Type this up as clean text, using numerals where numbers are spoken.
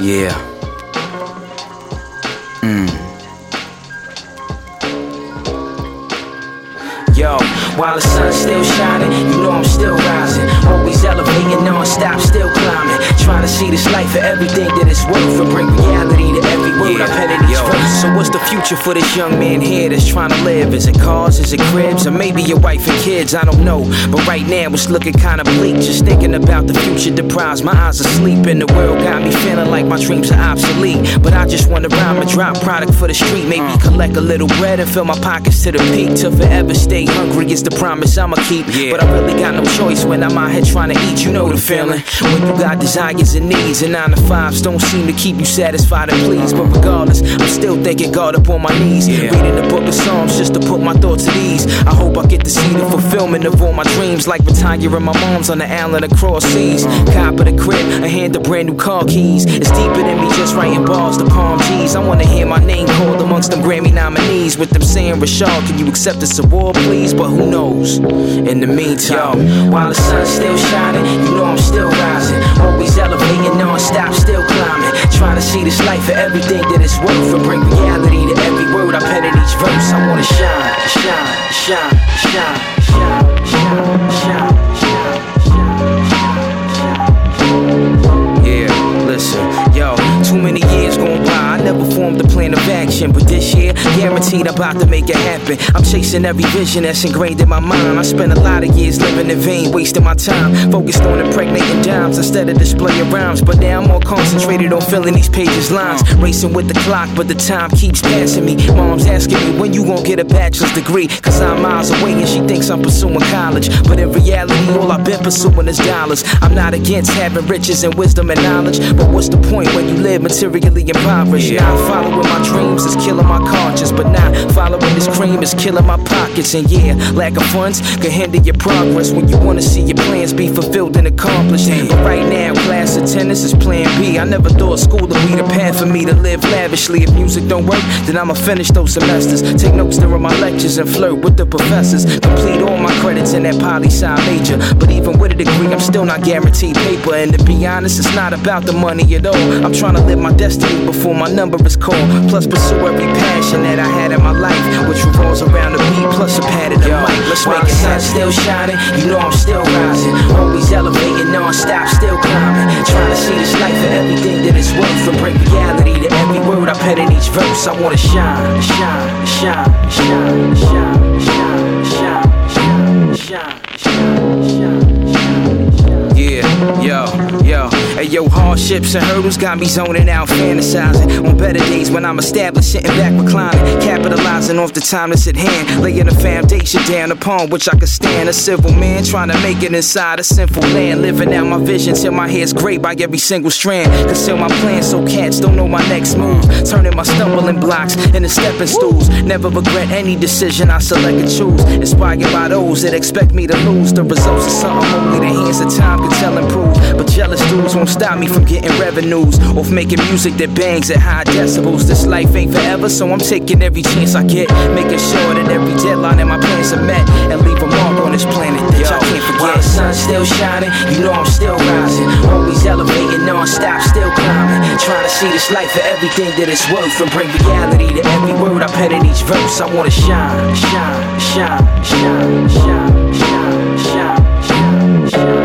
Yeah. Yo, while the sun's still shining, you know I'm still rising. Always elevating, non-stop, still climbing. Trying to see this life for everything that it's worth, and bring reality to every word I pen in each verse. So what's the future for this young man here that's trying to live? Is it cars, is it cribs, or maybe your wife and kids? I don't know, but right now it's looking kinda bleak. Just thinking about the future deprives my eyes of sleep, and the world got me feeling like my dreams are obsolete. But I just wanna rhyme and drop product for the street. Maybe collect a little bread and fill my pockets to the peak. To forever stay hungry is the promise I'ma keep. But I really got no choice when I'm out here trying to eat. You know the feeling when you got desires and needs, and 9 to 5s don't seem to keep you satisfied and pleased. But regardless, I'm still thanking God up on my knees, reading the book of Psalms just to put my thoughts at ease. I hope I get to see the fulfillment of all my dreams, like retiring my mom's on the island across seas. Cop of the crib, a hand of brand new car keys. It's deeper than me just writing bars to palm G's. I wanna hear my name called amongst them Grammy nominees, with them saying, Rashad, can you accept this award please? But who knows? In the meantime, while the sun's still shining, you know I'm still rising. Always elevating, non-stop, still climbing. Trying to see this life for everything that it's worth, and bring reality to every word I pen in each verse. I wanna shine, shine, shine, shine, shine, shine, shine, shine. Yeah, listen, yo, too many years gone by, I never formed a plan of action, but this year, guaranteed I'm about to make it happen. I'm chasing every vision that's ingrained in my mind. I spent a lot of years living in vain, wasting my time, focused on impregnating dimes instead of displaying rhymes. But now I'm more concentrated on filling these pages lines, racing with the clock, but the time keeps passing me. Mom's asking me when you gon' get a bachelor's degree, cause I'm miles away and she thinks I'm pursuing college. But in reality, all I've been pursuing is dollars. I'm not against having riches and wisdom and knowledge, but what's the point when you live materially impoverished? Not following my dreams is killing my conscience, but not following this cream is killing my pockets. And yeah, lack of funds can hinder your progress when you wanna see your plans be fulfilled and accomplished. But right now, class attendance is plan B. I never thought school would be the path for me to live lavishly. If music don't work, then I'ma finish those semesters, take notes during my lectures and flirt with the professors, complete all my credits in that poli-sci major. But even with a degree, I'm still not guaranteed paper. And to be honest, it's not about the money at all. I'm trying to live my destiny before my number is called, plus pursue every passion that I had in my life, which revolves around the beat plus a pad of the mic. Let's make it happen. Still shining, you know I'm still rising. Always elevating, non-stop, still climbing. Trying to see this life for everything that it's worth, and bring reality to every word I pen in each verse. I wanna shine, shine, shine, shine, shine, shine, shine, shine, shine, shine, shine. Yeah, yo, hey yo, hardships and hurdles got me zoning out, fantasizing on better days when I'm established, sitting back reclining, capitalizing off the time that's at hand, laying a foundation down upon which I could stand. A civil man trying to make it inside a sinful land, living out my vision till my hair's gray by every single strand. Conceal my plans so cats don't know my next move, turning my stumbling blocks into stepping stools. Never regret any decision I select and choose, inspired by those that expect me to lose. The results of something only the hands of time can tell and prove, but jealous dudes won't stop me from getting revenues off making music that bangs at high decibels. This life ain't forever, so I'm taking every chance I get, making sure that every deadline and my plans are met, and leave a mark on this planet that y'all can't forget. While the sun's still shining, you know I'm still rising. Always elevating, non-stop, still climbing. Trying to see this life for everything that it's worth, and bring reality to every word I pen in each verse. I wanna shine, shine, shine, shine, shine, shine, shine, shine, shine.